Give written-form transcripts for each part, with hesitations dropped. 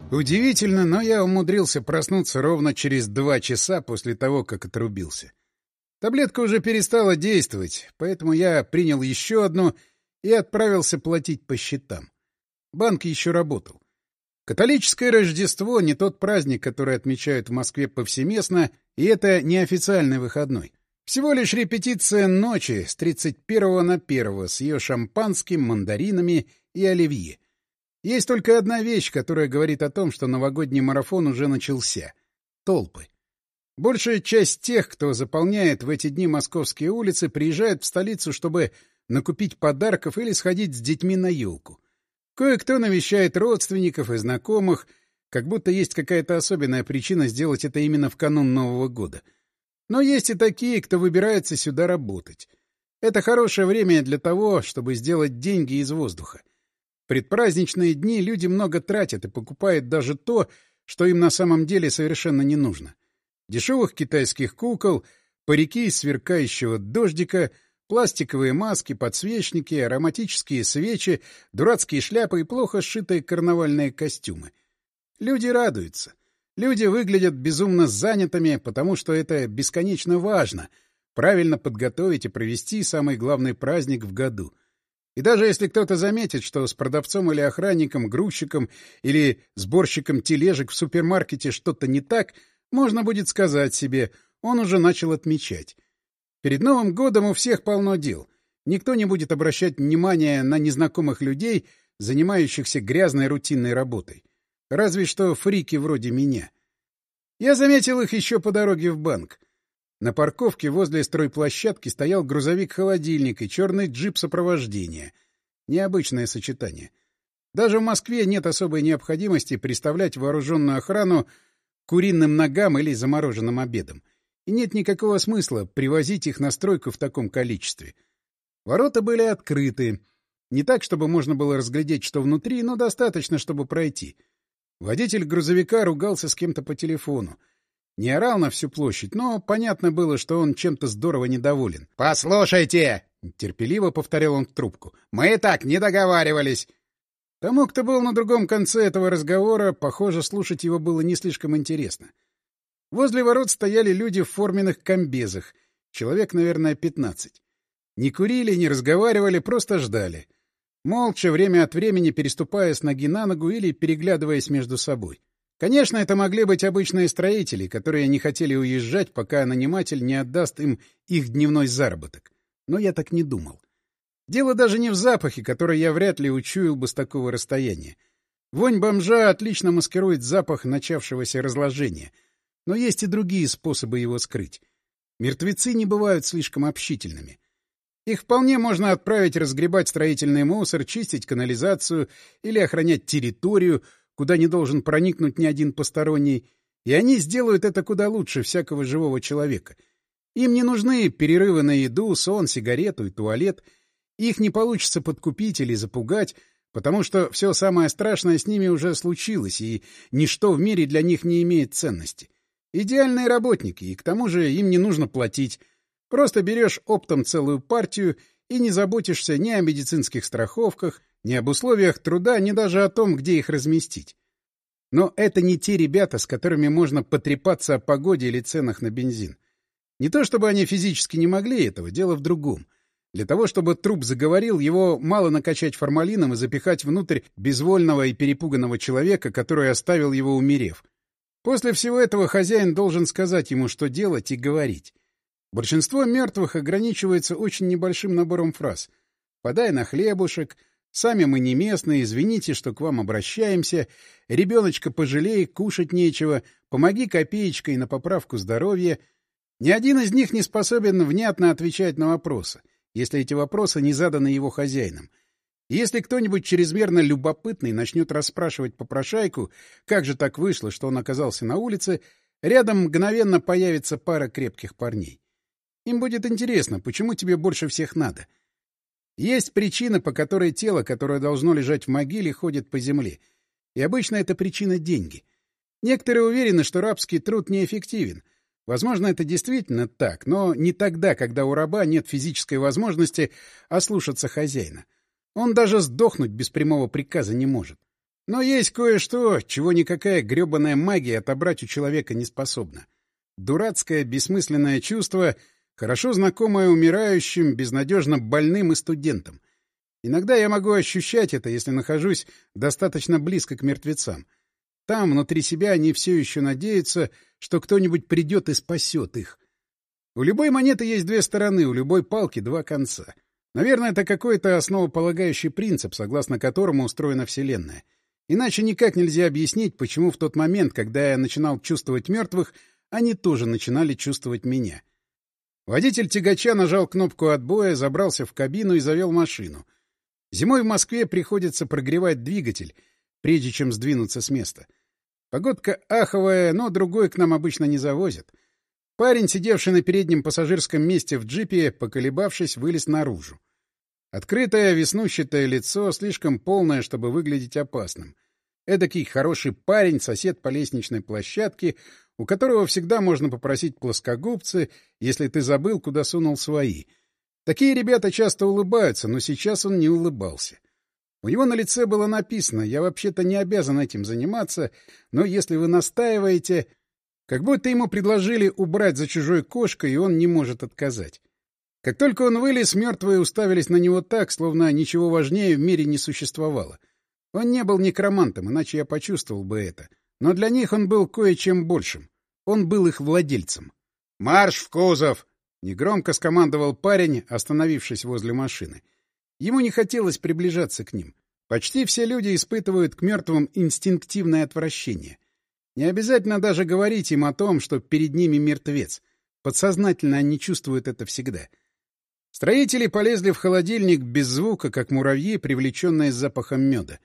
Удивительно, но я умудрился проснуться ровно через 2 часа после того, как отрубился. Таблетка уже перестала действовать, поэтому я принял еще одну и отправился платить по счетам. Банк еще работал. Католическое Рождество — не тот праздник, который отмечают в Москве повсеместно, и это не официальный выходной. Всего лишь репетиция ночи с 31 на 1 с ее шампанским, мандаринами и оливье. Есть только одна вещь, которая говорит о том, что новогодний марафон уже начался — толпы. Большая часть тех, кто заполняет в эти дни московские улицы, приезжает в столицу, чтобы накупить подарков или сходить с детьми на елку. Кое-кто навещает родственников и знакомых, как будто есть какая-то особенная причина сделать это именно в канун Нового года. Но есть и такие, кто выбирается сюда работать. Это хорошее время для того, чтобы сделать деньги из воздуха. В предпраздничные дни люди много тратят и покупают даже то, что им на самом деле совершенно не нужно. Дешевых китайских кукол, парики из сверкающего дождика, пластиковые маски, подсвечники, ароматические свечи, дурацкие шляпы и плохо сшитые карнавальные костюмы. Люди радуются. Люди выглядят безумно занятыми, потому что это бесконечно важно — правильно подготовить и провести самый главный праздник в году. И даже если кто-то заметит, что с продавцом или охранником, грузчиком или сборщиком тележек в супермаркете что-то не так, можно будет сказать себе, он уже начал отмечать. Перед Новым годом у всех полно дел. Никто не будет обращать внимания на незнакомых людей, занимающихся грязной рутинной работой. Разве что фрики вроде меня. Я заметил их еще по дороге в банк. На парковке возле стройплощадки стоял грузовик-холодильник и черный джип сопровождения. Необычное сочетание. Даже в Москве нет особой необходимости представлять вооруженную охрану куриным ногам или замороженным обедом. И нет никакого смысла привозить их на стройку в таком количестве. Ворота были открыты. Не так, чтобы можно было разглядеть, что внутри, но достаточно, чтобы пройти. Водитель грузовика ругался с кем-то по телефону. Не орал на всю площадь, но понятно было, что он чем-то здорово недоволен. «Послушайте!» — терпеливо повторял он в трубку. «Мы и так не договаривались!» Тому, кто был на другом конце этого разговора, похоже, слушать его было не слишком интересно. Возле ворот стояли люди в форменных комбезах, человек, наверное, 15. Не курили, не разговаривали, просто ждали. Молча, время от времени переступая с ноги на ногу или переглядываясь между собой. Конечно, это могли быть обычные строители, которые не хотели уезжать, пока наниматель не отдаст им их дневной заработок. Но я так не думал. Дело даже не в запахе, который я вряд ли учуял бы с такого расстояния. Вонь бомжа отлично маскирует запах начавшегося разложения. Но есть и другие способы его скрыть. Мертвецы не бывают слишком общительными. Их вполне можно отправить разгребать строительный мусор, чистить канализацию или охранять территорию, куда не должен проникнуть ни один посторонний, и они сделают это куда лучше всякого живого человека. Им не нужны перерывы на еду, сон, сигарету и туалет. Их не получится подкупить или запугать, потому что все самое страшное с ними уже случилось, и ничто в мире для них не имеет ценности. Идеальные работники, и к тому же им не нужно платить. Просто берешь оптом целую партию и не заботишься ни о медицинских страховках, ни об условиях труда, ни даже о том, где их разместить. Но это не те ребята, с которыми можно потрепаться о погоде или ценах на бензин. Не то чтобы они физически не могли этого, дело в другом. Для того, чтобы труп заговорил, его мало накачать формалином и запихать внутрь безвольного и перепуганного человека, который оставил его, умерев. После всего этого хозяин должен сказать ему, что делать, и говорить. Большинство мертвых ограничивается очень небольшим набором фраз. «Подай на хлебушек», «Сами мы не местные, извините, что к вам обращаемся», «Ребеночка пожалей, кушать нечего», «Помоги копеечкой на поправку здоровья». Ни один из них не способен внятно отвечать на вопросы, если эти вопросы не заданы его хозяином. И если кто-нибудь чрезмерно любопытный начнет расспрашивать попрошайку, как же так вышло, что он оказался на улице, рядом мгновенно появится пара крепких парней. Им будет интересно, почему тебе больше всех надо. Есть причина, по которой тело, которое должно лежать в могиле, ходит по земле. И обычно эта причина — деньги. Некоторые уверены, что рабский труд неэффективен. Возможно, это действительно так, но не тогда, когда у раба нет физической возможности ослушаться хозяина. Он даже сдохнуть без прямого приказа не может. Но есть кое-что, чего никакая грёбаная магия отобрать у человека не способна. Дурацкое, бессмысленное чувство, хорошо знакомое умирающим, безнадежно больным и студентам. Иногда я могу ощущать это, если нахожусь достаточно близко к мертвецам. Там, внутри себя, они все еще надеются, что кто-нибудь придет и спасет их. У любой монеты есть две стороны, у любой палки два конца. Наверное, это какой-то основополагающий принцип, согласно которому устроена Вселенная. Иначе никак нельзя объяснить, почему в тот момент, когда я начинал чувствовать мертвых, они тоже начинали чувствовать меня. Водитель тягача нажал кнопку отбоя, забрался в кабину и завел машину. Зимой в Москве приходится прогревать двигатель, прежде чем сдвинуться с места. Погодка аховая, но другой к нам обычно не завозят. Парень, сидевший на переднем пассажирском месте в джипе, поколебавшись, вылез наружу. Открытое, веснущатое лицо, слишком полное, чтобы выглядеть опасным. Эдакий хороший парень, сосед по лестничной площадке, у которого всегда можно попросить плоскогубцы, если ты забыл, куда сунул свои. Такие ребята часто улыбаются, но сейчас он не улыбался. У него на лице было написано: «Я вообще-то не обязан этим заниматься, но если вы настаиваете...» Как будто ему предложили убрать за чужой кошкой, и он не может отказать. Как только он вылез, мертвые уставились на него так, словно ничего важнее в мире не существовало. Он не был некромантом, иначе я почувствовал бы это. Но для них он был кое-чем большим. Он был их владельцем. «Марш в кузов!» — негромко скомандовал парень, остановившись возле машины. Ему не хотелось приближаться к ним. Почти все люди испытывают к мертвым инстинктивное отвращение. Не обязательно даже говорить им о том, что перед ними мертвец. Подсознательно они чувствуют это всегда. Строители полезли в холодильник без звука, как муравьи, привлеченные запахом меда.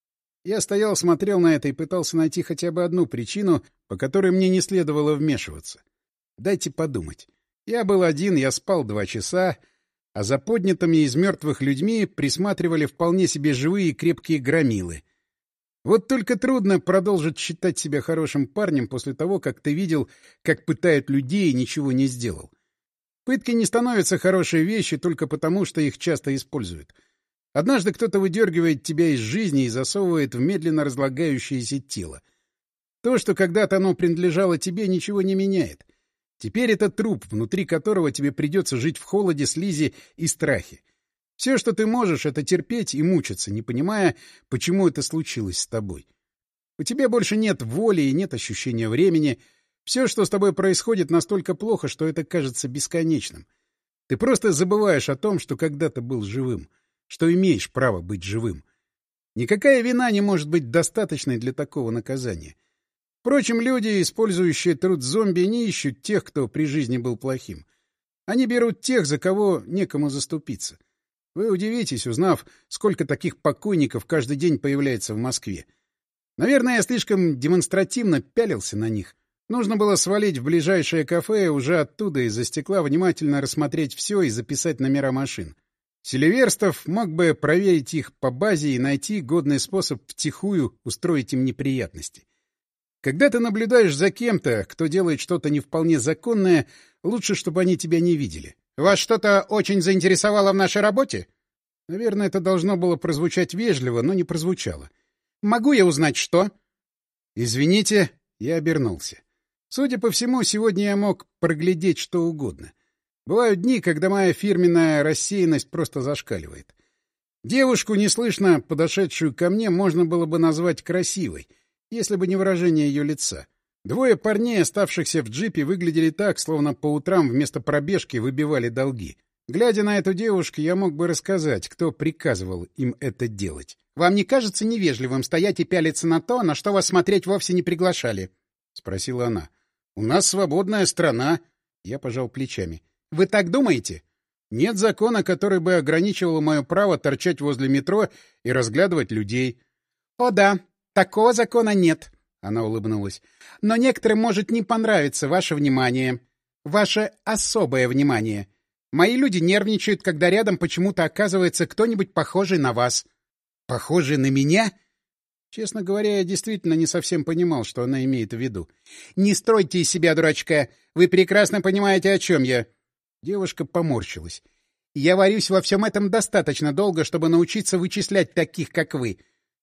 Я стоял, смотрел на это и пытался найти хотя бы одну причину, по которой мне не следовало вмешиваться. Дайте подумать. Я был один, я спал 2 часа, а за поднятыми из мертвых людьми присматривали вполне себе живые и крепкие громилы. Вот только трудно продолжить считать себя хорошим парнем после того, как ты видел, как пытают людей и ничего не сделал. Пытки не становятся хорошей вещью только потому, что их часто используют. Однажды кто-то выдергивает тебя из жизни и засовывает в медленно разлагающееся тело. То, что когда-то оно принадлежало тебе, ничего не меняет. Теперь это труп, внутри которого тебе придется жить в холоде, слизи и страхе. Все, что ты можешь, — это терпеть и мучиться, не понимая, почему это случилось с тобой. У тебя больше нет воли и нет ощущения времени. Все, что с тобой происходит, настолько плохо, что это кажется бесконечным. Ты просто забываешь о том, что когда-то был живым, что имеешь право быть живым. Никакая вина не может быть достаточной для такого наказания. Впрочем, люди, использующие труд зомби, не ищут тех, кто при жизни был плохим. Они берут тех, за кого некому заступиться. Вы удивитесь, узнав, сколько таких покойников каждый день появляется в Москве. Наверное, я слишком демонстративно пялился на них. Нужно было свалить в ближайшее кафе и уже оттуда из-за стекла внимательно рассмотреть все и записать номера машин. Селиверстов мог бы проверить их по базе и найти годный способ втихую устроить им неприятности. Когда ты наблюдаешь за кем-то, кто делает что-то не вполне законное, лучше, чтобы они тебя не видели. «Вас что-то очень заинтересовало в нашей работе?» Наверное, это должно было прозвучать вежливо, но не прозвучало. «Могу я узнать, что?» «Извините», — я обернулся. Судя по всему, сегодня я мог проглядеть что угодно. Бывают дни, когда моя фирменная рассеянность просто зашкаливает. Девушку, неслышно подошедшую ко мне, можно было бы назвать красивой, если бы не выражение ее лица. 2 парней, оставшихся в джипе, выглядели так, словно по утрам вместо пробежки выбивали долги. Глядя на эту девушку, я мог бы рассказать, кто приказывал им это делать. «Вам не кажется невежливым стоять и пялиться на то, на что вас смотреть вовсе не приглашали?» — спросила она. «У нас свободная страна». Я пожал плечами. «Вы так думаете?» «Нет закона, который бы ограничивал мое право торчать возле метро и разглядывать людей». «О да, такого закона нет». Она улыбнулась. «Но некоторым может не понравиться ваше внимание. Ваше особое внимание. Мои люди нервничают, когда рядом почему-то оказывается кто-нибудь похожий на вас». «Похожий на меня?» Честно говоря, я действительно не совсем понимал, что она имеет в виду. «Не стройте из себя дурачка. Вы прекрасно понимаете, о чем я». Девушка поморщилась. «Я варюсь во всем этом достаточно долго, чтобы научиться вычислять таких, как вы.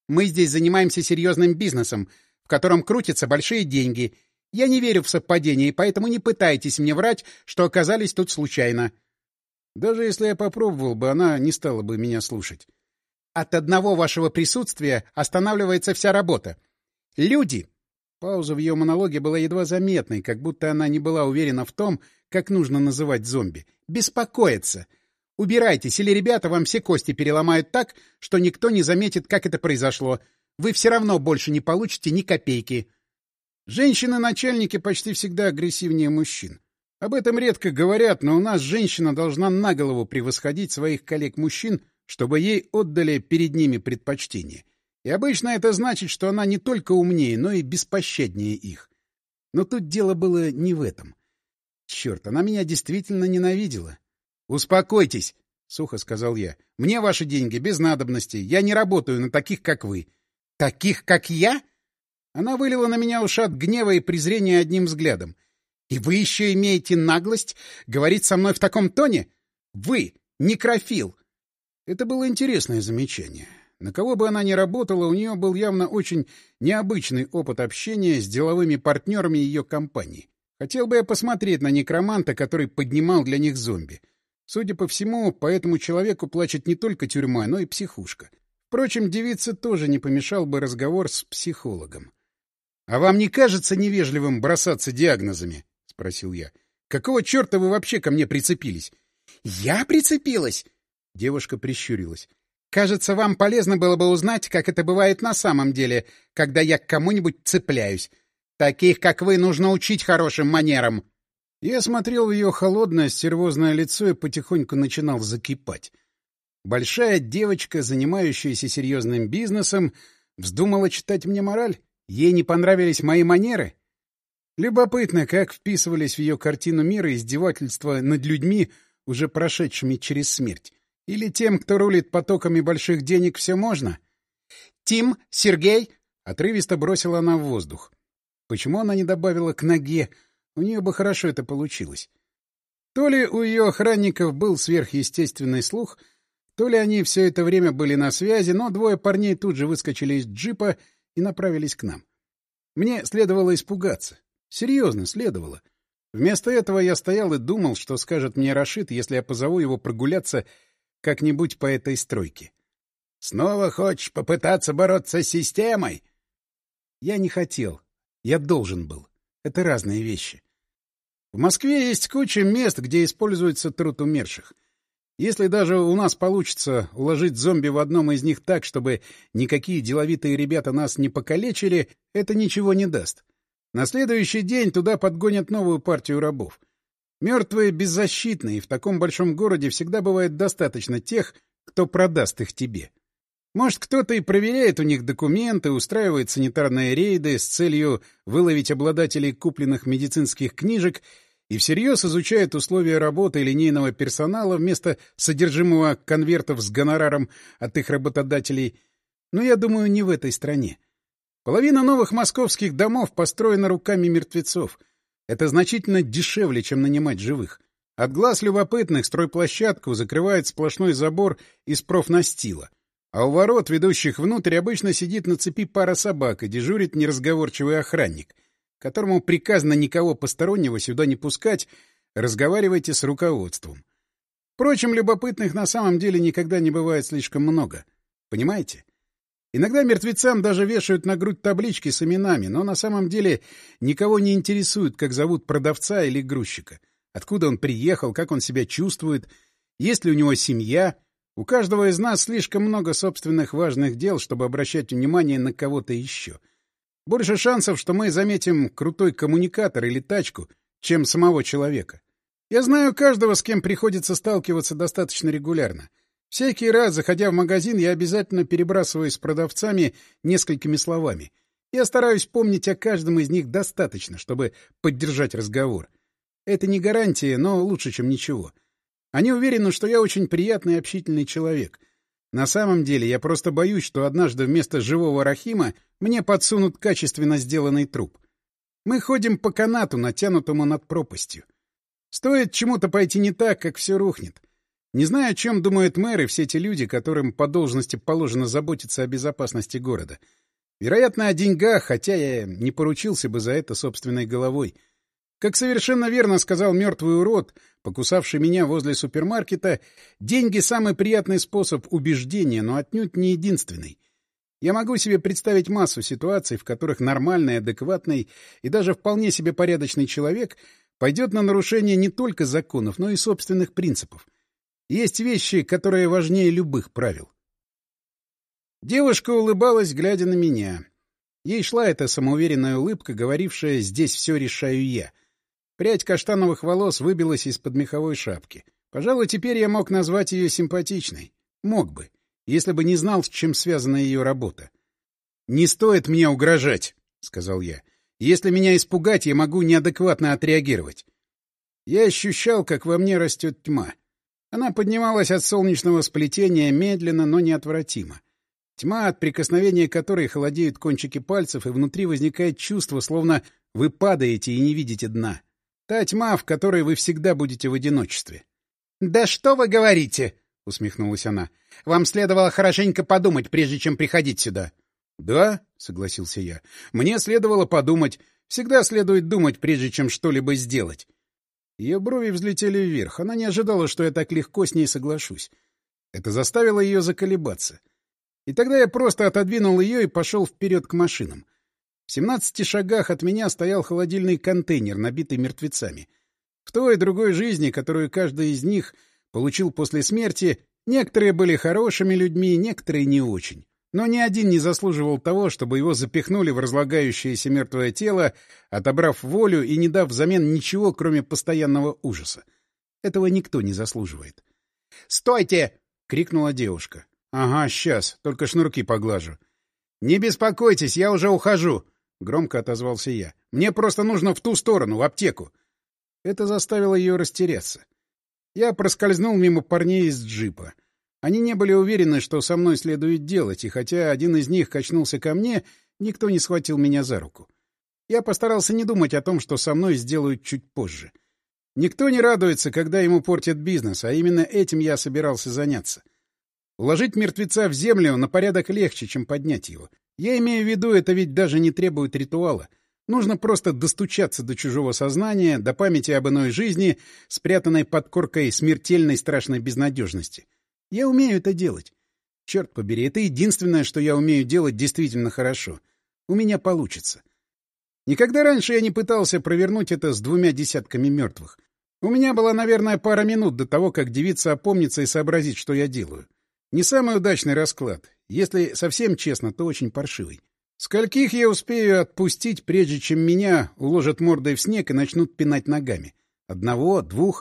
Мы здесь занимаемся серьезным бизнесом, в котором крутятся большие деньги. Я не верю в совпадения, поэтому не пытайтесь мне врать, что оказались тут случайно. Даже если я попробовал бы, она не стала бы меня слушать. От одного вашего присутствия останавливается вся работа. Люди... Пауза в ее монологе была едва заметной, как будто она не была уверена в том, как нужно называть зомби. Беспокоятся. Убирайтесь, или ребята вам все кости переломают так, что никто не заметит, как это произошло. Вы все равно больше не получите ни копейки. Женщины-начальники почти всегда агрессивнее мужчин. Об этом редко говорят, но у нас женщина должна на голову превосходить своих коллег-мужчин, чтобы ей отдали перед ними предпочтение. И обычно это значит, что она не только умнее, но и беспощаднее их. Но тут дело было не в этом. Черт, она меня действительно ненавидела. «Успокойтесь», — сухо сказал я. «Мне ваши деньги без надобности. Я не работаю на таких, как вы». «Таких, как я?» Она вылила на меня ушат гнева и презрения одним взглядом. «И вы еще имеете наглость говорить со мной в таком тоне? Вы некрофил!» Это было интересное замечание. На кого бы она ни работала, у нее был явно очень необычный опыт общения с деловыми партнерами ее компании. Хотел бы я посмотреть на некроманта, который поднимал для них зомби. Судя по всему, по этому человеку плачет не только тюрьма, но и психушка. Впрочем, девице тоже не помешал бы разговор с психологом. — А вам не кажется невежливым бросаться диагнозами? — спросил я. — Какого черта вы вообще ко мне прицепились? — Я прицепилась? Девушка прищурилась. Кажется, вам полезно было бы узнать, как это бывает на самом деле, когда я к кому-нибудь цепляюсь. Таких, как вы, нужно учить хорошим манерам. Я смотрел в ее холодное, стервозное лицо и потихоньку начинал закипать. Большая девочка, занимающаяся серьезным бизнесом, вздумала читать мне мораль? Ей не понравились мои манеры? Любопытно, как вписывались в ее картину мира издевательства над людьми, уже прошедшими через смерть. Или тем, кто рулит потоками больших денег, все можно? «Тим, Сергей!» — отрывисто бросила она в воздух. Почему она не добавила «к ноге»? У нее бы хорошо это получилось. То ли у ее охранников был сверхъестественный слух, то ли они все это время были на связи, но двое парней тут же выскочили из джипа и направились к нам. Мне следовало испугаться. Серьезно, следовало. Вместо этого я стоял и думал, что скажет мне Рашид, если я позову его прогуляться как-нибудь по этой стройке. «Снова хочешь попытаться бороться с системой?» Я не хотел. Я должен был. Это разные вещи. В Москве есть куча мест, где используется труд умерших. Если даже у нас получится уложить зомби в одном из них так, чтобы никакие деловитые ребята нас не покалечили, это ничего не даст. На следующий день туда подгонят новую партию рабов. Мертвые беззащитны, и в таком большом городе всегда бывает достаточно тех, кто продаст их тебе. Может, кто-то и проверяет у них документы, устраивает санитарные рейды с целью выловить обладателей купленных медицинских книжек и всерьез изучает условия работы линейного персонала вместо содержимого конвертов с гонораром от их работодателей. Но я думаю, не в этой стране. Половина новых московских домов построена руками мертвецов. Это значительно дешевле, чем нанимать живых. От глаз любопытных стройплощадку закрывает сплошной забор из профнастила. А у ворот, ведущих внутрь, обычно сидит на цепи пара собак и дежурит неразговорчивый охранник, которому приказано никого постороннего сюда не пускать, разговаривайте с руководством. Впрочем, любопытных на самом деле никогда не бывает слишком много. Понимаете? Иногда мертвецам даже вешают на грудь таблички с именами, но на самом деле никого не интересует, как зовут продавца или грузчика, откуда он приехал, как он себя чувствует, есть ли у него семья. У каждого из нас слишком много собственных важных дел, чтобы обращать внимание на кого-то еще. Больше шансов, что мы заметим крутой коммуникатор или тачку, чем самого человека. Я знаю каждого, с кем приходится сталкиваться достаточно регулярно. Всякий раз, заходя в магазин, я обязательно перебрасываюсь с продавцами несколькими словами. Я стараюсь помнить о каждом из них достаточно, чтобы поддержать разговор. Это не гарантия, но лучше, чем ничего. Они уверены, что я очень приятный и общительный человек. На самом деле, я просто боюсь, что однажды вместо живого Рахима мне подсунут качественно сделанный труп. Мы ходим по канату, натянутому над пропастью. Стоит чему-то пойти не так, как все рухнет. Не знаю, о чем думают мэры, все те люди, которым по должности положено заботиться о безопасности города. Вероятно, о деньгах, хотя я не поручился бы за это собственной головой. Как совершенно верно сказал мертвый урод, покусавший меня возле супермаркета, деньги — самый приятный способ убеждения, но отнюдь не единственный. Я могу себе представить массу ситуаций, в которых нормальный, адекватный и даже вполне себе порядочный человек пойдет на нарушение не только законов, но и собственных принципов. Есть вещи, которые важнее любых правил. Девушка улыбалась, глядя на меня. Ей шла эта самоуверенная улыбка, говорившая «здесь все решаю я». Прядь каштановых волос выбилась из-под меховой шапки. Пожалуй, теперь я мог назвать ее симпатичной. Мог бы, если бы не знал, с чем связана ее работа. «Не стоит мне угрожать», — сказал я. «Если меня испугать, я могу неадекватно отреагировать». Я ощущал, как во мне растет тьма. Она поднималась от солнечного сплетения медленно, но неотвратимо. Тьма, от прикосновения которой холодеют кончики пальцев, и внутри возникает чувство, словно вы падаете и не видите дна. Та тьма, в которой вы всегда будете в одиночестве. — Да что вы говорите? — усмехнулась она. — Вам следовало хорошенько подумать, прежде чем приходить сюда. — Да, — согласился я. — Мне следовало подумать. Всегда следует думать, прежде чем что-либо сделать. Ее брови взлетели вверх. Она не ожидала, что я так легко с ней соглашусь. Это заставило ее заколебаться. И тогда я просто отодвинул ее и пошел вперед к машинам. В 17 шагах от меня стоял холодильный контейнер, набитый мертвецами. В той и другой жизни, которую каждый из них получил после смерти, некоторые были хорошими людьми, некоторые не очень. Но ни один не заслуживал того, чтобы его запихнули в разлагающееся мертвое тело, отобрав волю и не дав взамен ничего, кроме постоянного ужаса. Этого никто не заслуживает. «Стойте!» — крикнула девушка. «Ага, сейчас, только шнурки поглажу». «Не беспокойтесь, я уже ухожу!» — громко отозвался я. «Мне просто нужно в ту сторону, в аптеку». Это заставило ее растеряться. Я проскользнул мимо парней из джипа. Они не были уверены, что со мной следует делать, и хотя один из них качнулся ко мне, никто не схватил меня за руку. Я постарался не думать о том, что со мной сделают чуть позже. Никто не радуется, когда ему портят бизнес, а именно этим я собирался заняться. Уложить мертвеца в землю на порядок легче, чем поднять его. Я имею в виду, это ведь даже не требует ритуала. Нужно просто достучаться до чужого сознания, до памяти об иной жизни, спрятанной под коркой смертельной страшной безнадежности. Я умею это делать. Черт побери, это единственное, что я умею делать действительно хорошо. У меня получится. Никогда раньше я не пытался провернуть это с 2 десятками мертвых. У меня была, наверное, пара минут до того, как девица опомнится и сообразит, что я делаю. Не самый удачный расклад. Если совсем честно, то очень паршивый. Скольких я успею отпустить, прежде чем меня уложат мордой в снег и начнут пинать ногами? 1, 2...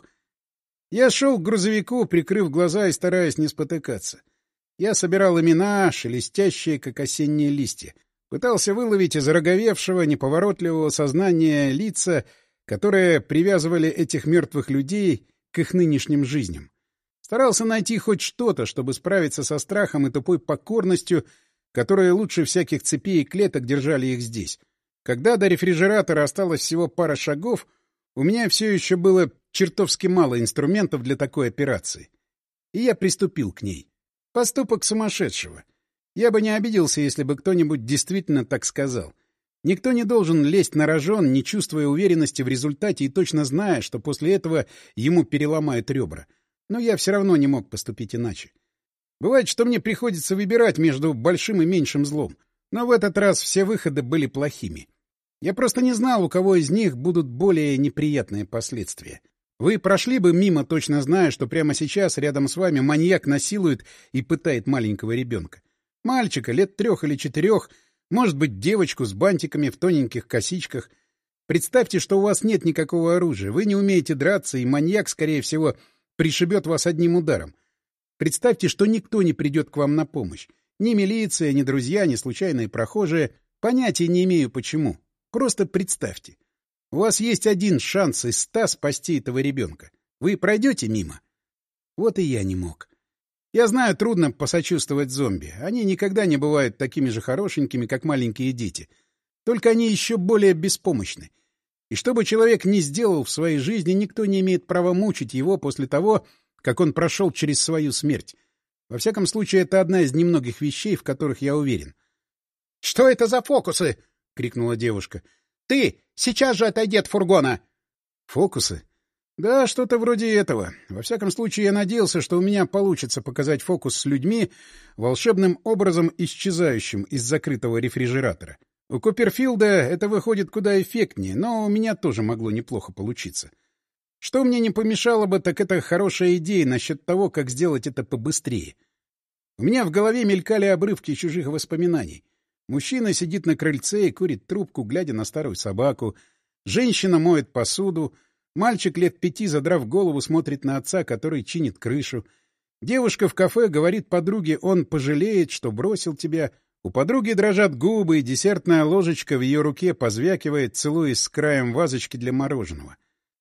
Я шел к грузовику, прикрыв глаза и стараясь не спотыкаться. Я собирал имена, шелестящие, как осенние листья. Пытался выловить из ороговевшего, неповоротливого сознания лица, которые привязывали этих мертвых людей к их нынешним жизням. Старался найти хоть что-то, чтобы справиться со страхом и тупой покорностью, которые лучше всяких цепей и клеток держали их здесь. Когда до рефрижератора осталось всего пара шагов, у меня все еще было чертовски мало инструментов для такой операции. И я приступил к ней. Поступок сумасшедшего. Я бы не обиделся, если бы кто-нибудь действительно так сказал. Никто не должен лезть на рожон, не чувствуя уверенности в результате и точно зная, что после этого ему переломают ребра. Но я все равно не мог поступить иначе. Бывает, что мне приходится выбирать между большим и меньшим злом. Но в этот раз все выходы были плохими. Я просто не знал, у кого из них будут более неприятные последствия. Вы прошли бы мимо, точно зная, что прямо сейчас рядом с вами маньяк насилует и пытает маленького ребенка. Мальчика лет 3 или 4, может быть, девочку с бантиками в тоненьких косичках. Представьте, что у вас нет никакого оружия, вы не умеете драться, и маньяк, скорее всего, пришибет вас одним ударом. Представьте, что никто не придет к вам на помощь. Ни милиция, ни друзья, ни случайные прохожие. Понятия не имею почему. Просто представьте. У вас есть один шанс из 100 спасти этого ребенка. Вы пройдете мимо? Вот и я не мог. Я знаю, трудно посочувствовать зомби. Они никогда не бывают такими же хорошенькими, как маленькие дети. Только они еще более беспомощны. И что бы человек ни сделал в своей жизни, никто не имеет права мучить его после того, как он прошел через свою смерть. Во всяком случае, это одна из немногих вещей, в которых я уверен. — Что это за фокусы? — крикнула девушка. — Ты! Сейчас же отойди от фургона! — Фокусы? Да, что-то вроде этого. Во всяком случае, я надеялся, что у меня получится показать фокус с людьми, волшебным образом исчезающим из закрытого рефрижератора. У Копперфилда это выходит куда эффектнее, но у меня тоже могло неплохо получиться. Что мне не помешало бы, так это хорошая идея насчет того, как сделать это побыстрее. У меня в голове мелькали обрывки чужих воспоминаний. Мужчина сидит на крыльце и курит трубку, глядя на старую собаку. Женщина моет посуду. Мальчик лет 5, задрав голову, смотрит на отца, который чинит крышу. Девушка в кафе говорит подруге, он пожалеет, что бросил тебя. У подруги дрожат губы, и десертная ложечка в ее руке позвякивает, целуясь с краем вазочки для мороженого.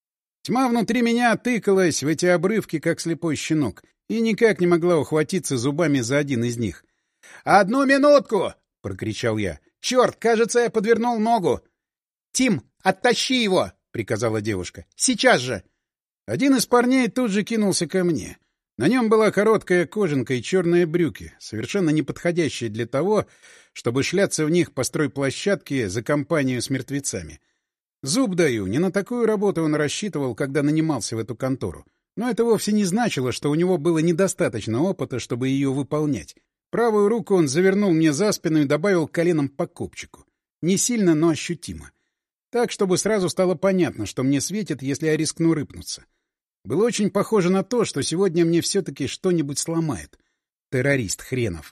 Тьма внутри меня тыкалась в эти обрывки, как слепой щенок, и никак не могла ухватиться зубами за один из них. — Одну минутку! — прокричал я. — Черт, кажется, я подвернул ногу! — Тим, оттащи его! — приказала девушка. — Сейчас же! Один из парней тут же кинулся ко мне. На нем была короткая кожанка и черные брюки, совершенно не подходящие для того, чтобы шляться в них по стройплощадке за компанию с мертвецами. Зуб даю, не на такую работу он рассчитывал, когда нанимался в эту контору. Но это вовсе не значило, что у него было недостаточно опыта, чтобы ее выполнять. Правую руку он завернул мне за спину и добавил коленом по копчику. Не сильно, но ощутимо. Так, чтобы сразу стало понятно, что мне светит, если я рискну рыпнуться. Было очень похоже на то, что сегодня мне все-таки что-нибудь сломает. Террорист хренов.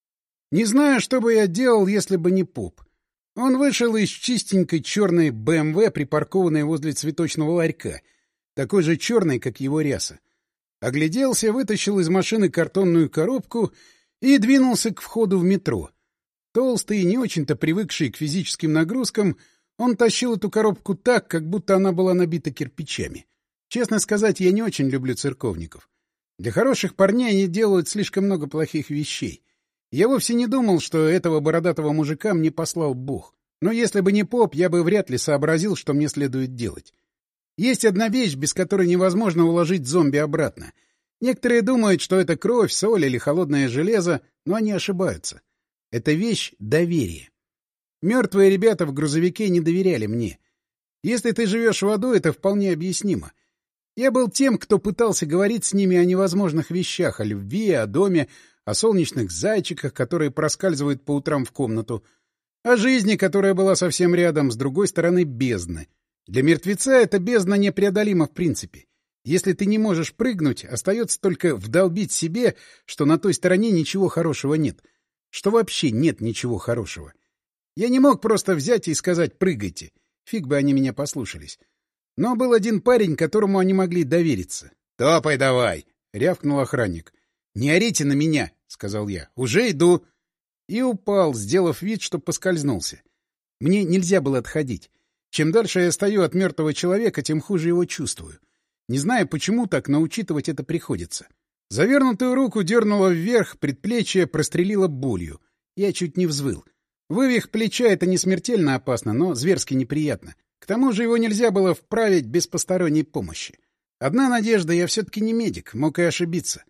Не знаю, что бы я делал, если бы не поп. Он вышел из чистенькой черной БМВ, припаркованной возле цветочного ларька, такой же черной, как его ряса. Огляделся, вытащил из машины картонную коробку и двинулся к входу в метро. Толстый и не очень-то привыкший к физическим нагрузкам, он тащил эту коробку так, как будто она была набита кирпичами. Честно сказать, я не очень люблю церковников. Для хороших парней они делают слишком много плохих вещей. Я вовсе не думал, что этого бородатого мужика мне послал Бог. Но если бы не поп, я бы вряд ли сообразил, что мне следует делать. Есть одна вещь, без которой невозможно уложить зомби обратно. Некоторые думают, что это кровь, соль или холодное железо, но они ошибаются. Это вещь — доверие. Мертвые ребята в грузовике не доверяли мне. Если ты живешь в аду, это вполне объяснимо. Я был тем, кто пытался говорить с ними о невозможных вещах, о любви, о доме, о солнечных зайчиках, которые проскальзывают по утрам в комнату, о жизни, которая была совсем рядом, с другой стороны бездны. Для мертвеца эта бездна непреодолима в принципе. Если ты не можешь прыгнуть, остается только вдолбить себе, что на той стороне ничего хорошего нет, что вообще нет ничего хорошего. Я не мог просто взять и сказать «прыгайте». Фиг бы они меня послушались. Но был один парень, которому они могли довериться. — Топай давай! — рявкнул охранник. — Не орите на меня! — сказал я. — Уже иду! И упал, сделав вид, что поскользнулся. Мне нельзя было отходить. Чем дальше я стою от мертвого человека, тем хуже его чувствую. Не знаю, почему так, но учитывать это приходится. Завернутую руку дернуло вверх, предплечье прострелило болью. Я чуть не взвыл. Вывих плеча — это не смертельно опасно, но зверски неприятно. К тому же его нельзя было вправить без посторонней помощи. Одна надежда — я все-таки не медик, мог и ошибиться.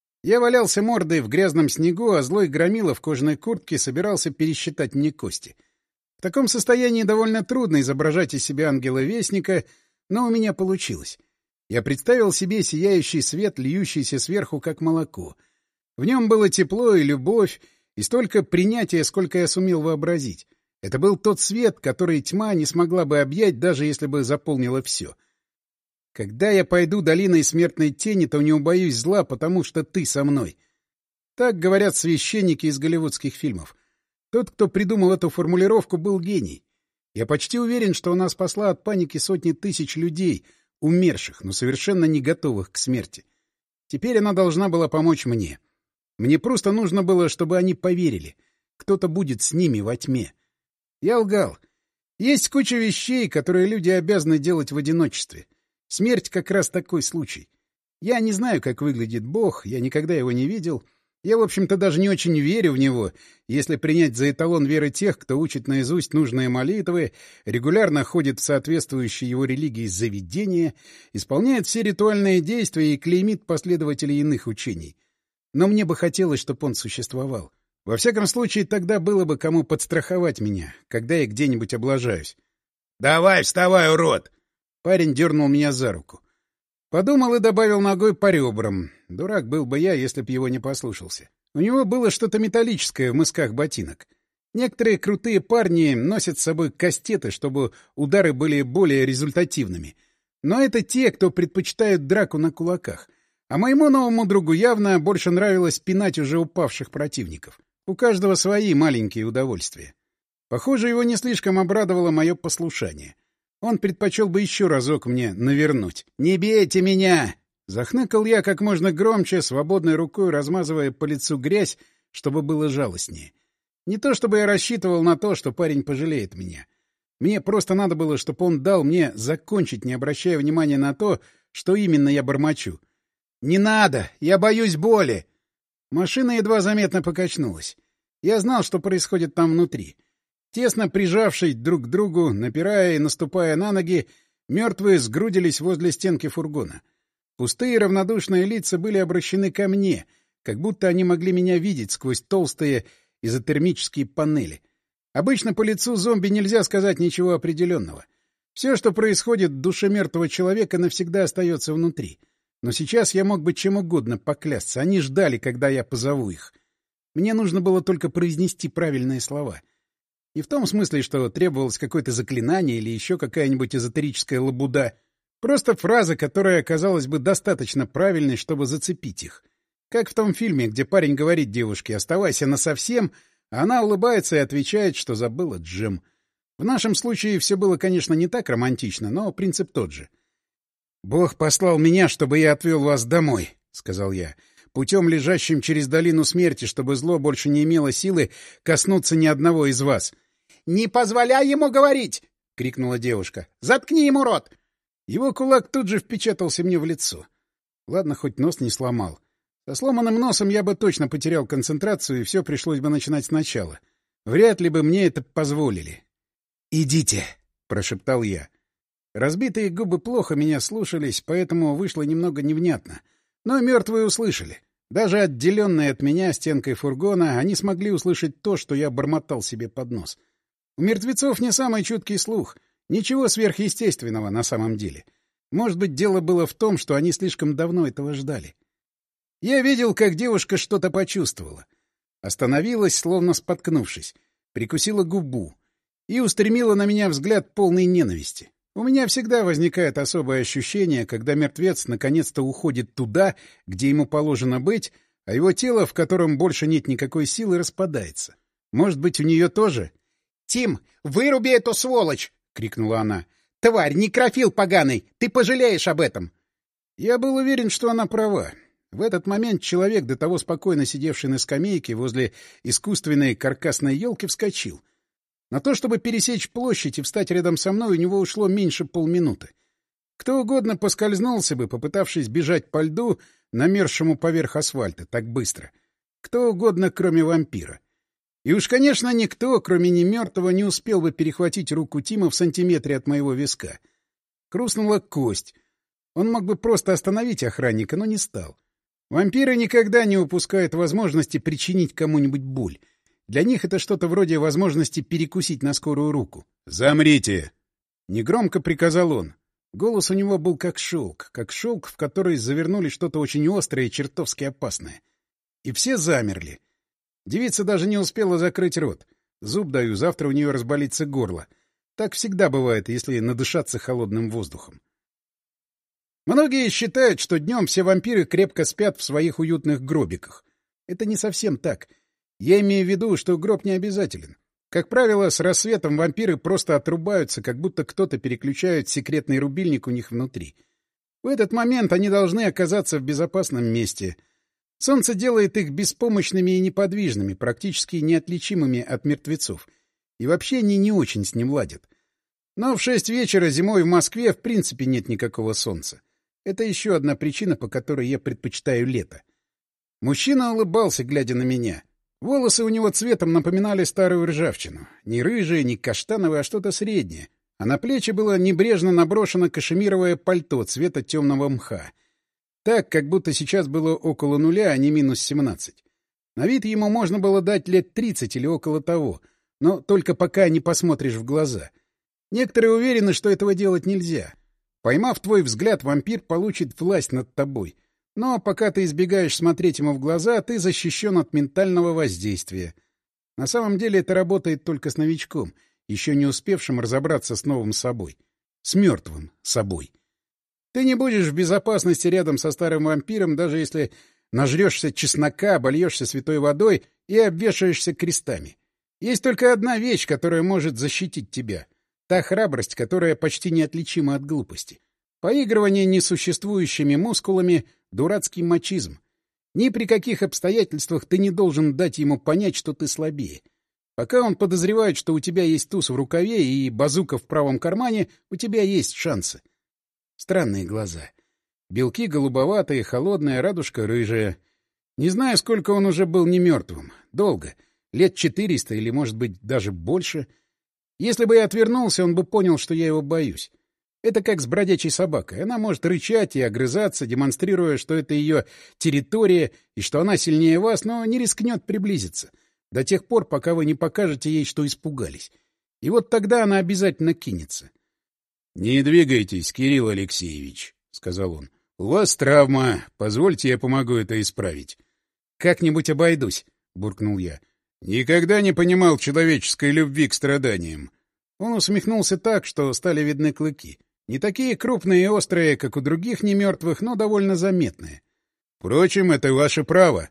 Я валялся мордой в грязном снегу, а злой громила в кожаной куртке собирался пересчитать мне кости. В таком состоянии довольно трудно изображать из себя ангела-вестника, но у меня получилось. Я представил себе сияющий свет, льющийся сверху, как молоко. В нем было тепло и любовь, и столько принятия, сколько я сумел вообразить. Это был тот свет, который тьма не смогла бы объять, даже если бы заполнила все. Когда я пойду долиной смертной тени, то не убоюсь зла, потому что ты со мной. Так говорят священники из голливудских фильмов. Тот, кто придумал эту формулировку, был гений. Я почти уверен, что она спасла от паники сотни тысяч людей, умерших, но совершенно не готовых к смерти. Теперь она должна была помочь мне. Мне просто нужно было, чтобы они поверили. Кто-то будет с ними во тьме. Я лгал. Есть куча вещей, которые люди обязаны делать в одиночестве. Смерть как раз такой случай. Я не знаю, как выглядит Бог, я никогда его не видел. Я, в общем-то, даже не очень верю в него, если принять за эталон веры тех, кто учит наизусть нужные молитвы, регулярно ходит в соответствующие его религии заведения, исполняет все ритуальные действия и клеймит последователей иных учений. Но мне бы хотелось, чтобы он существовал. Во всяком случае, тогда было бы кому подстраховать меня, когда я где-нибудь облажаюсь. «Давай, вставай, урод!» Парень дернул меня за руку. Подумал и добавил ногой по ребрам. Дурак был бы я, если б его не послушался. У него было что-то металлическое в мысках ботинок. Некоторые крутые парни носят с собой кастеты, чтобы удары были более результативными. Но это те, кто предпочитают драку на кулаках. А моему новому другу явно больше нравилось пинать уже упавших противников. У каждого свои маленькие удовольствия. Похоже, его не слишком обрадовало мое послушание. Он предпочел бы еще разок мне навернуть. «Не бейте меня!» Захныкал я как можно громче, свободной рукой размазывая по лицу грязь, чтобы было жалостнее. Не то чтобы я рассчитывал на то, что парень пожалеет меня. Мне просто надо было, чтобы он дал мне закончить, не обращая внимания на то, что именно я бормочу. «Не надо! Я боюсь боли!» Машина едва заметно покачнулась. Я знал, что происходит там внутри. Тесно прижавшись друг к другу, напирая и наступая на ноги, мертвые сгрудились возле стенки фургона. Пустые равнодушные лица были обращены ко мне, как будто они могли меня видеть сквозь толстые изотермические панели. Обычно по лицу зомби нельзя сказать ничего определенного. Все, что происходит в душе мертвого человека, навсегда остается внутри. Но сейчас я мог бы чем угодно поклясться. Они ждали, когда я позову их. Мне нужно было только произнести правильные слова. Не в том смысле, что требовалось какое-то заклинание или еще какая-нибудь эзотерическая лабуда. Просто фраза, которая оказалась бы достаточно правильной, чтобы зацепить их. Как в том фильме, где парень говорит девушке «оставайся насовсем», а она улыбается и отвечает, что забыла Джим. В нашем случае все было, конечно, не так романтично, но принцип тот же. «Бог послал меня, чтобы я отвел вас домой», — сказал я, — «путем, лежащим через долину смерти, чтобы зло больше не имело силы коснуться ни одного из вас». «Не позволяй ему говорить!» — крикнула девушка. «Заткни ему рот!» Его кулак тут же впечатался мне в лицо. Ладно, хоть нос не сломал. Со сломанным носом я бы точно потерял концентрацию, и все пришлось бы начинать сначала. Вряд ли бы мне это позволили. «Идите!» — прошептал я. Разбитые губы плохо меня слушались, поэтому вышло немного невнятно. Но мертвые услышали. Даже отделенные от меня стенкой фургона, они смогли услышать то, что я бормотал себе под нос. У мертвецов не самый чуткий слух. Ничего сверхъестественного на самом деле. Может быть, дело было в том, что они слишком давно этого ждали. Я видел, как девушка что-то почувствовала. Остановилась, словно споткнувшись, прикусила губу и устремила на меня взгляд полной ненависти. У меня всегда возникает особое ощущение, когда мертвец наконец-то уходит туда, где ему положено быть, а его тело, в котором больше нет никакой силы, распадается. Может быть, у нее тоже? «Тим, выруби эту сволочь!» — крикнула она. «Тварь, некрофил поганый! Ты пожалеешь об этом!» Я был уверен, что она права. В этот момент человек, до того спокойно сидевший на скамейке возле искусственной каркасной елки, вскочил. На то, чтобы пересечь площадь и встать рядом со мной, у него ушло меньше полминуты. Кто угодно поскользнулся бы, попытавшись бежать по льду, намерзшему поверх асфальта, так быстро. Кто угодно, кроме вампира. И уж, конечно, никто, кроме немертвого, не успел бы перехватить руку Тима в сантиметре от моего виска. Хрустнула кость. Он мог бы просто остановить охранника, но не стал. Вампиры никогда не упускают возможности причинить кому-нибудь боль. Для них это что-то вроде возможности перекусить на скорую руку. «Замрите!» — негромко приказал он. Голос у него был как шелк, в который завернули что-то очень острое и чертовски опасное. И все замерли. Девица даже не успела закрыть рот. Зуб даю, завтра у нее разболится горло. Так всегда бывает, если надышаться холодным воздухом. Многие считают, что днем все вампиры крепко спят в своих уютных гробиках. Это не совсем так. Я имею в виду, что гроб не обязателен. Как правило, с рассветом вампиры просто отрубаются, как будто кто-то переключает секретный рубильник у них внутри. В этот момент они должны оказаться в безопасном месте. Солнце делает их беспомощными и неподвижными, практически неотличимыми от мертвецов. И вообще они не очень с ним ладят. Но в 6 вечера зимой в Москве в принципе нет никакого солнца. Это еще одна причина, по которой я предпочитаю лето. Мужчина улыбался, глядя на меня. Волосы у него цветом напоминали старую ржавчину. Не рыжие, не каштановые, а что-то среднее. А на плечи было небрежно наброшено кашемировое пальто цвета темного мха. Так, как будто сейчас было около нуля, а не минус 17. На вид ему можно было дать лет 30 или около того, но только пока не посмотришь в глаза. Некоторые уверены, что этого делать нельзя. Поймав твой взгляд, вампир получит власть над тобой. Но пока ты избегаешь смотреть ему в глаза, ты защищен от ментального воздействия. На самом деле это работает только с новичком, еще не успевшим разобраться с новым собой. С мертвым собой. Ты не будешь в безопасности рядом со старым вампиром, даже если нажрешься чеснока, обольешься святой водой и обвешаешься крестами. Есть только одна вещь, которая может защитить тебя. Та храбрость, которая почти неотличима от глупости. Поигрывание несуществующими мускулами — дурацкий мачизм. Ни при каких обстоятельствах ты не должен дать ему понять, что ты слабее. Пока он подозревает, что у тебя есть туз в рукаве и базука в правом кармане, у тебя есть шансы. Странные глаза. Белки голубоватые, холодная, радужка рыжая. Не знаю, сколько он уже был не мертвым. Долго. Лет 400 или, может быть, даже больше. Если бы я отвернулся, он бы понял, что я его боюсь. Это как с бродячей собакой. Она может рычать и огрызаться, демонстрируя, что это ее территория и что она сильнее вас, но не рискнет приблизиться. До тех пор, пока вы не покажете ей, что испугались. И вот тогда она обязательно кинется. — Не двигайтесь, Кирилл Алексеевич, — сказал он. — У вас травма. Позвольте, я помогу это исправить. — Как-нибудь обойдусь, — буркнул я. — Никогда не понимал человеческой любви к страданиям. Он усмехнулся так, что стали видны клыки. Не такие крупные и острые, как у других немертвых, но довольно заметные. Впрочем, это ваше право.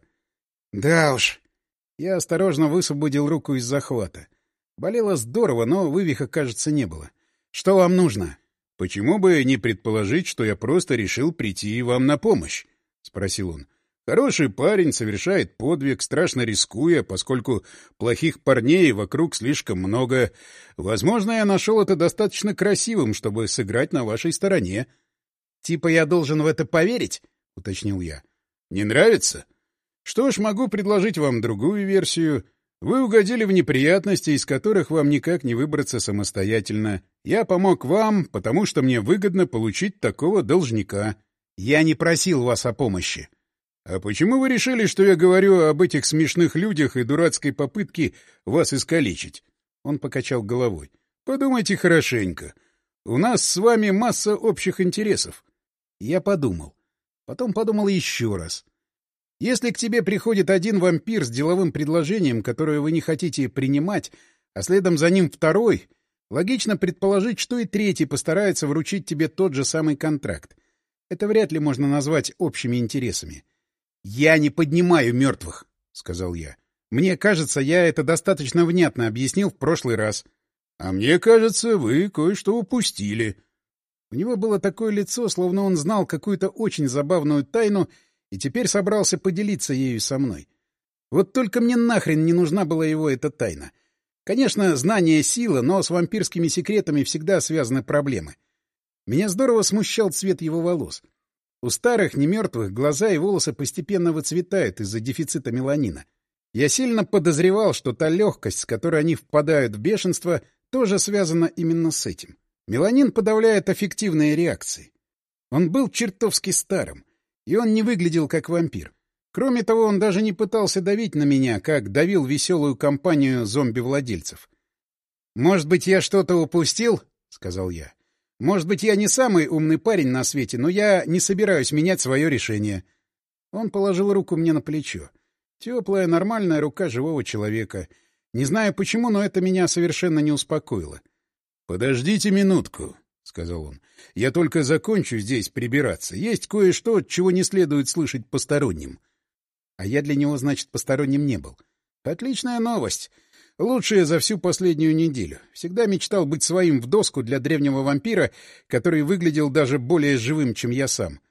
Да уж. Я осторожно высвободил руку из захвата. Болело здорово, но вывиха, кажется, не было. Что вам нужно? Почему бы не предположить, что я просто решил прийти вам на помощь? — спросил он. Хороший парень совершает подвиг, страшно рискуя, поскольку плохих парней вокруг слишком много. Возможно, я нашел это достаточно красивым, чтобы сыграть на вашей стороне. — Типа я должен в это поверить? — уточнил я. — Не нравится? Что ж, могу предложить вам другую версию. Вы угодили в неприятности, из которых вам никак не выбраться самостоятельно. Я помог вам, потому что мне выгодно получить такого должника. Я не просил вас о помощи. «А почему вы решили, что я говорю об этих смешных людях и дурацкой попытке вас искалечить?» Он покачал головой. «Подумайте хорошенько. У нас с вами масса общих интересов». Я подумал. Потом подумал еще раз. Если к тебе приходит один вампир с деловым предложением, которое вы не хотите принимать, а следом за ним второй, логично предположить, что и третий постарается вручить тебе тот же самый контракт. Это вряд ли можно назвать общими интересами. «Я не поднимаю мертвых», — сказал я. «Мне кажется, я это достаточно внятно объяснил в прошлый раз». «А мне кажется, вы кое-что упустили». У него было такое лицо, словно он знал какую-то очень забавную тайну и теперь собрался поделиться ею со мной. Вот только мне нахрен не нужна была его эта тайна. Конечно, знание — сила, но с вампирскими секретами всегда связаны проблемы. Меня здорово смущал цвет его волос. У старых, немертвых, глаза и волосы постепенно выцветают из-за дефицита меланина. Я сильно подозревал, что та легкость, с которой они впадают в бешенство, тоже связана именно с этим. Меланин подавляет аффективные реакции. Он был чертовски старым, и он не выглядел как вампир. Кроме того, он даже не пытался давить на меня, как давил веселую компанию зомби-владельцев. «Может быть, я что-то упустил?» — сказал я. «Может быть, я не самый умный парень на свете, но я не собираюсь менять свое решение». Он положил руку мне на плечо. Теплая, нормальная рука живого человека. Не знаю почему, но это меня совершенно не успокоило. «Подождите минутку», — сказал он. «Я только закончу здесь прибираться. Есть кое-что, чего не следует слышать посторонним». А я для него, значит, посторонним не был. Отличная новость. Лучшее за всю последнюю неделю. Всегда мечтал быть своим в доску для древнего вампира, который выглядел даже более живым, чем я сам.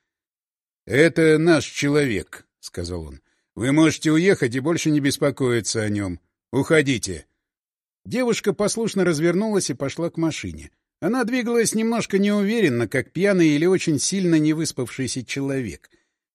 «Это наш человек», — сказал он. «Вы можете уехать и больше не беспокоиться о нем. Уходите». Девушка послушно развернулась и пошла к машине. Она двигалась немножко неуверенно, как пьяный или очень сильно невыспавшийся человек.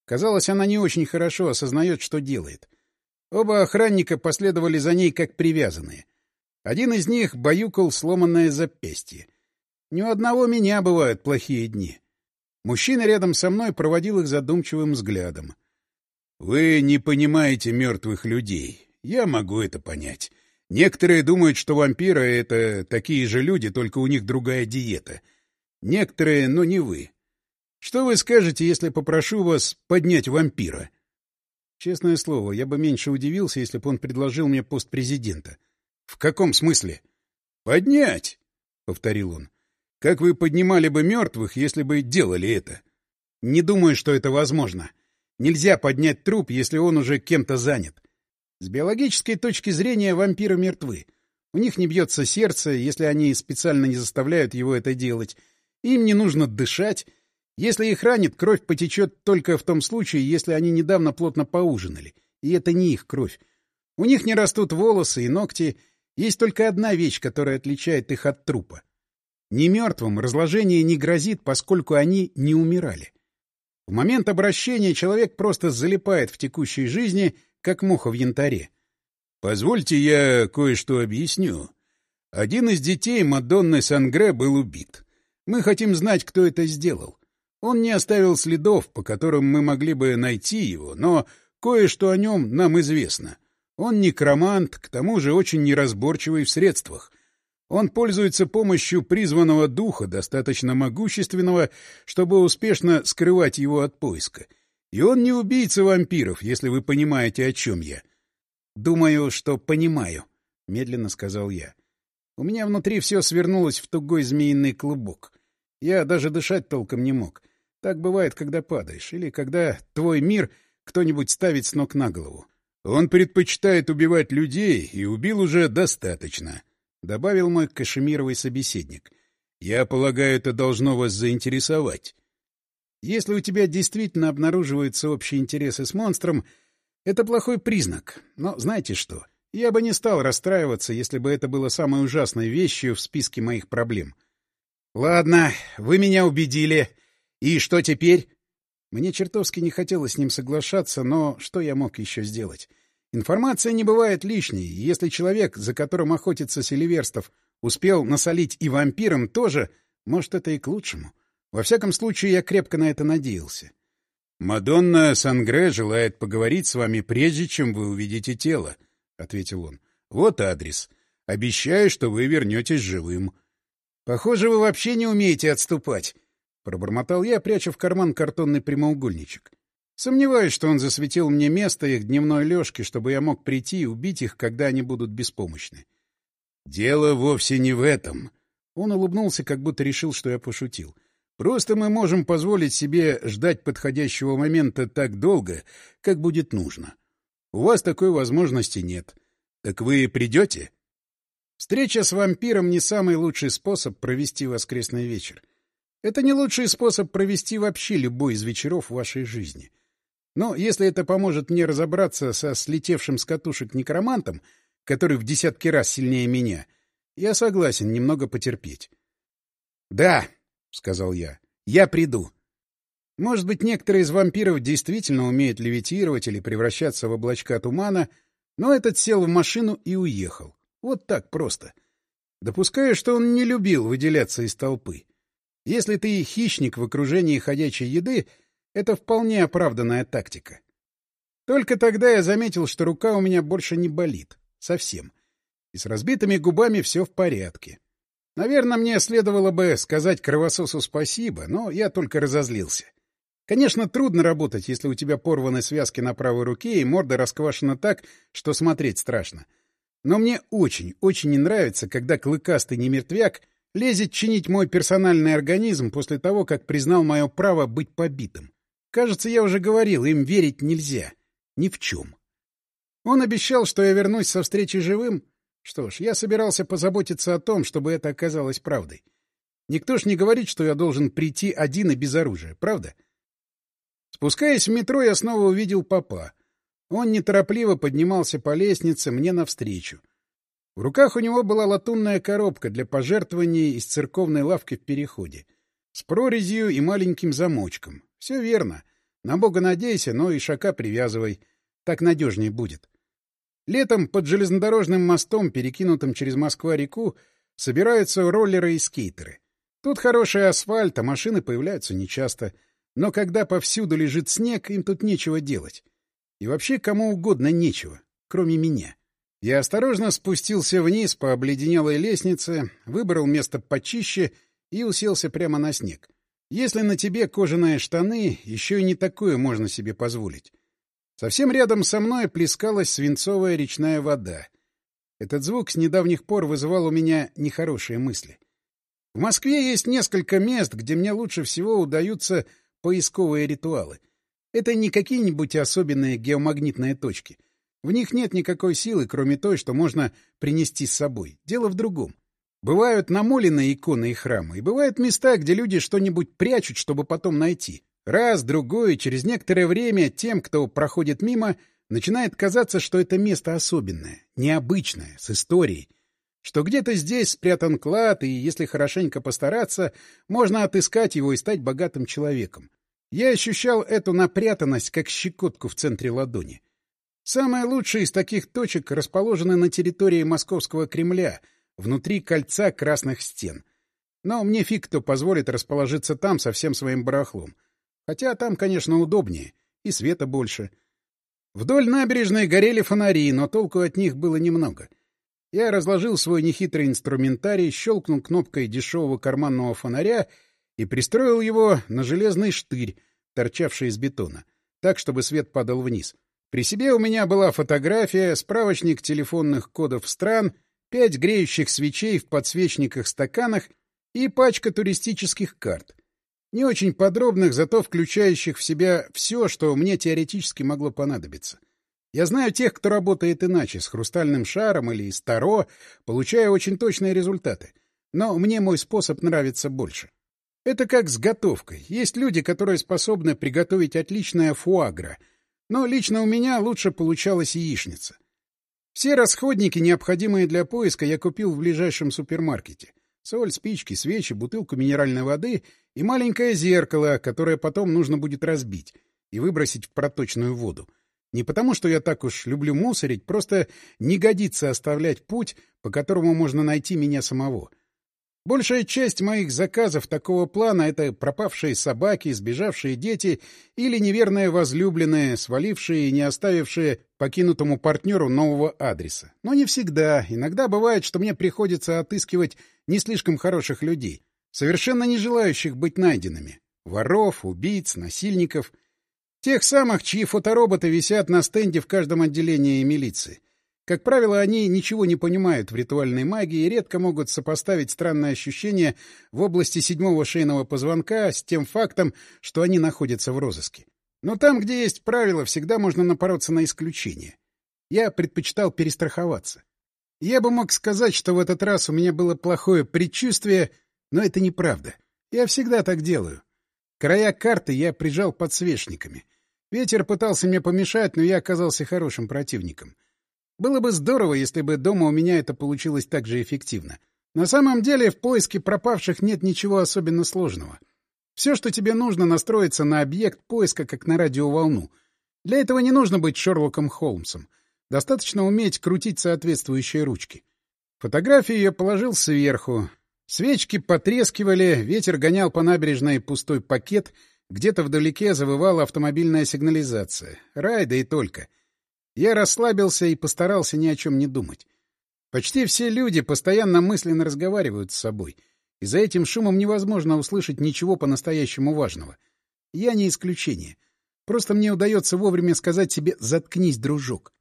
Казалось, она не очень хорошо осознает, что делает. Оба охранника последовали за ней как привязанные. Один из них баюкал сломанное запястье. Ни у одного меня бывают плохие дни. Мужчина рядом со мной проводил их задумчивым взглядом. — Вы не понимаете мертвых людей. Я могу это понять. Некоторые думают, что вампиры — это такие же люди, только у них другая диета. Некоторые, но не вы. Что вы скажете, если попрошу вас поднять вампира? Честное слово, я бы меньше удивился, если бы он предложил мне пост президента. — В каком смысле? — Поднять, — повторил он. — Как вы поднимали бы мертвых, если бы делали это? — Не думаю, что это возможно. Нельзя поднять труп, если он уже кем-то занят. С биологической точки зрения вампиры мертвы. У них не бьется сердце, если они специально не заставляют его это делать. Им не нужно дышать. Если их ранит, кровь потечет только в том случае, если они недавно плотно поужинали. И это не их кровь. У них не растут волосы и ногти. Есть только одна вещь, которая отличает их от трупа. Немертвым разложение не грозит, поскольку они не умирали. В момент обращения человек просто залипает в текущей жизни, как муха в янтаре. Позвольте я кое-что объясню. Один из детей Мадонны Сангре был убит. Мы хотим знать, кто это сделал. Он не оставил следов, по которым мы могли бы найти его, но кое-что о нем нам известно. Он некромант, к тому же очень неразборчивый в средствах. Он пользуется помощью призванного духа, достаточно могущественного, чтобы успешно скрывать его от поиска. И он не убийца вампиров, если вы понимаете, о чем я. — Думаю, что понимаю, — медленно сказал я. У меня внутри все свернулось в тугой змеиный клубок. Я даже дышать толком не мог. Так бывает, когда падаешь, или когда твой мир кто-нибудь ставит с ног на голову. Он предпочитает убивать людей и убил уже достаточно, — добавил мой кашемировый собеседник. — Я полагаю, это должно вас заинтересовать. Если у тебя действительно обнаруживаются общие интересы с монстром, это плохой признак. Но знаете что? Я бы не стал расстраиваться, если бы это было самой ужасной вещью в списке моих проблем. — Ладно, вы меня убедили. И что теперь? Мне чертовски не хотелось с ним соглашаться, но что я мог еще сделать? Информация не бывает лишней, и если человек, за которым охотится Селиверстов, успел насолить и вампирам тоже, может, это и к лучшему. Во всяком случае, я крепко на это надеялся. — Мадонна Сангре желает поговорить с вами, прежде чем вы увидите тело, — ответил он. — Вот адрес. Обещаю, что вы вернетесь живым. — Похоже, вы вообще не умеете отступать, — пробормотал я, пряча в карман картонный прямоугольничек. Сомневаюсь, что он засветил мне место их дневной лёжки, чтобы я мог прийти и убить их, когда они будут беспомощны. — Дело вовсе не в этом. Он улыбнулся, как будто решил, что я пошутил. Просто мы можем позволить себе ждать подходящего момента так долго, как будет нужно. У вас такой возможности нет. Так вы придете? Встреча с вампиром не самый лучший способ провести воскресный вечер. Это не лучший способ провести вообще любой из вечеров в вашей жизни. Но если это поможет мне разобраться со слетевшим с катушек некромантом, который в десятки раз сильнее меня, я согласен немного потерпеть. — Да, — сказал я, — я приду. Может быть, некоторые из вампиров действительно умеют левитировать или превращаться в облачка тумана, но этот сел в машину и уехал. Вот так просто. Допускаю, что он не любил выделяться из толпы. Если ты хищник в окружении ходячей еды, это вполне оправданная тактика. Только тогда я заметил, что рука у меня больше не болит. Совсем. И с разбитыми губами все в порядке. Наверное, мне следовало бы сказать кровососу спасибо, но я только разозлился. Конечно, трудно работать, если у тебя порваны связки на правой руке и морда расквашена так, что смотреть страшно. Но мне очень, очень не нравится, когда клыкастый немертвяк лезет чинить мой персональный организм после того, как признал мое право быть побитым. Кажется, я уже говорил, им верить нельзя. Ни в чем. Он обещал, что я вернусь со встречи живым. Что ж, я собирался позаботиться о том, чтобы это оказалось правдой. Никто ж не говорит, что я должен прийти один и без оружия, правда? Спускаясь в метро, я снова увидел папа. Он неторопливо поднимался по лестнице мне навстречу. В руках у него была латунная коробка для пожертвований из церковной лавки в переходе. С прорезью и маленьким замочком. Все верно. На Бога надейся, но ишака привязывай. Так надежнее будет. Летом под железнодорожным мостом, перекинутым через Москва-реку, собираются роллеры и скейтеры. Тут хороший асфальт, а машины появляются нечасто. Но когда повсюду лежит снег, им тут нечего делать. И вообще кому угодно нечего, кроме меня. Я осторожно спустился вниз по обледенелой лестнице, выбрал место почище и уселся прямо на снег. Если на тебе кожаные штаны, еще и не такое можно себе позволить. Совсем рядом со мной плескалась свинцовая речная вода. Этот звук с недавних пор вызывал у меня нехорошие мысли. В Москве есть несколько мест, где мне лучше всего удаются поисковые ритуалы. Это не какие-нибудь особенные геомагнитные точки. В них нет никакой силы, кроме той, что можно принести с собой. Дело в другом. Бывают намоленные иконы и храмы, и бывают места, где люди что-нибудь прячут, чтобы потом найти. Раз, другой, через некоторое время тем, кто проходит мимо, начинает казаться, что это место особенное, необычное, с историей. Что где-то здесь спрятан клад, и, если хорошенько постараться, можно отыскать его и стать богатым человеком. Я ощущал эту напрятанность, как щекотку в центре ладони. Самые лучшие из таких точек расположены на территории Московского Кремля, внутри кольца красных стен. Но мне фиг кто позволит расположиться там со всем своим барахлом. Хотя там, конечно, удобнее, и света больше. Вдоль набережной горели фонари, но толку от них было немного. Я разложил свой нехитрый инструментарий, щелкнул кнопкой дешевого карманного фонаря и пристроил его на железный штырь, торчавший из бетона, так, чтобы свет падал вниз. При себе у меня была фотография, справочник телефонных кодов стран, 5 греющих свечей в подсвечниках-стаканах и пачка туристических карт. Не очень подробных, зато включающих в себя все, что мне теоретически могло понадобиться. Я знаю тех, кто работает иначе, с хрустальным шаром или из таро, получая очень точные результаты. Но мне мой способ нравится больше. Это как с готовкой. Есть люди, которые способны приготовить отличное фуагра, но лично у меня лучше получалась яичница. Все расходники, необходимые для поиска, я купил в ближайшем супермаркете. Соль, спички, свечи, бутылку минеральной воды и маленькое зеркало, которое потом нужно будет разбить и выбросить в проточную воду. Не потому, что я так уж люблю мусорить, просто не годится оставлять путь, по которому можно найти меня самого. Большая часть моих заказов такого плана — это пропавшие собаки, сбежавшие дети или неверные возлюбленные, свалившие и не оставившие покинутому партнеру нового адреса. Но не всегда. Иногда бывает, что мне приходится отыскивать не слишком хороших людей, совершенно не желающих быть найденными. Воров, убийц, насильников. Тех самых, чьи фотороботы висят на стенде в каждом отделении милиции. Как правило, они ничего не понимают в ритуальной магии и редко могут сопоставить странное ощущение в области 7-го шейного позвонка с тем фактом, что они находятся в розыске. Но там, где есть правила, всегда можно напороться на исключение. Я предпочитал перестраховаться. Я бы мог сказать, что в этот раз у меня было плохое предчувствие, но это неправда. Я всегда так делаю. Края карты я прижал подсвечниками. Ветер пытался мне помешать, но я оказался хорошим противником. Было бы здорово, если бы дома у меня это получилось так же эффективно. На самом деле в поиске пропавших нет ничего особенно сложного. Все, что тебе нужно, настроиться на объект поиска, как на радиоволну. Для этого не нужно быть Шерлоком Холмсом. Достаточно уметь крутить соответствующие ручки. Фотографию я положил сверху. Свечки потрескивали, ветер гонял по набережной пустой пакет, где-то вдалеке завывала автомобильная сигнализация. Рай, да и только. Я расслабился и постарался ни о чем не думать. Почти все люди постоянно мысленно разговаривают с собой, и за этим шумом невозможно услышать ничего по-настоящему важного. Я не исключение. Просто мне удается вовремя сказать себе «заткнись, дружок».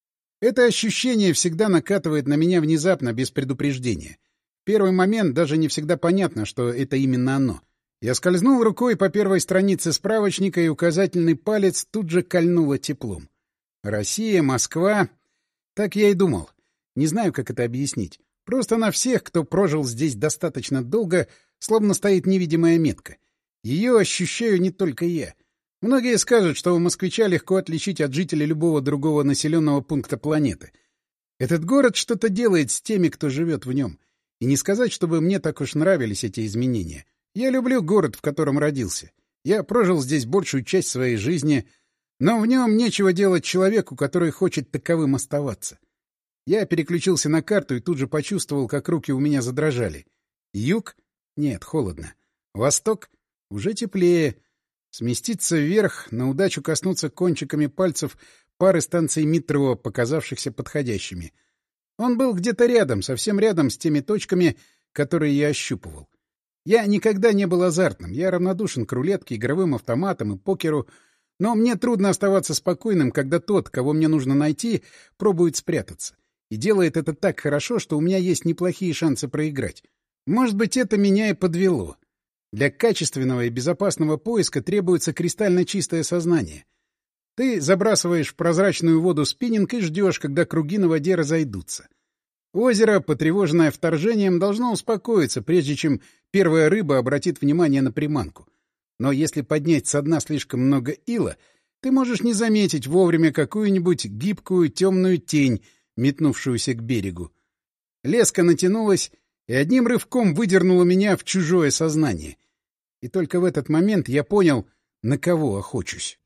Это ощущение всегда накатывает на меня внезапно, без предупреждения. В первый момент даже не всегда понятно, что это именно оно. Я скользнул рукой по первой странице справочника, и указательный палец тут же кольнуло теплом. Россия, Москва. Так я и думал. Не знаю, как это объяснить. Просто на всех, кто прожил здесь достаточно долго, словно стоит невидимая метка. Ее ощущаю не только я. Многие скажут, что москвича легко отличить от жителей любого другого населенного пункта планеты. Этот город что-то делает с теми, кто живет в нем. И не сказать, чтобы мне так уж нравились эти изменения. Я люблю город, в котором родился. Я прожил здесь большую часть своей жизни, но в нем нечего делать человеку, который хочет таковым оставаться. Я переключился на карту и тут же почувствовал, как руки у меня задрожали. Юг? Нет, холодно. Восток? Уже теплее. Сместиться вверх, на удачу коснуться кончиками пальцев пары станций метро, показавшихся подходящими. Он был где-то рядом, совсем рядом с теми точками, которые я ощупывал. Я никогда не был азартным, я равнодушен к рулетке, игровым автоматам и покеру, но мне трудно оставаться спокойным, когда тот, кого мне нужно найти, пробует спрятаться. И делает это так хорошо, что у меня есть неплохие шансы проиграть. Может быть, это меня и подвело. Для качественного и безопасного поиска требуется кристально чистое сознание. Ты забрасываешь в прозрачную воду спиннинг и ждешь, когда круги на воде разойдутся. Озеро, потревоженное вторжением, должно успокоиться, прежде чем первая рыба обратит внимание на приманку. Но если поднять со дна слишком много ила, ты можешь не заметить вовремя какую-нибудь гибкую темную тень, метнувшуюся к берегу. Леска натянулась и одним рывком выдернула меня в чужое сознание. И только в этот момент я понял, на кого охочусь.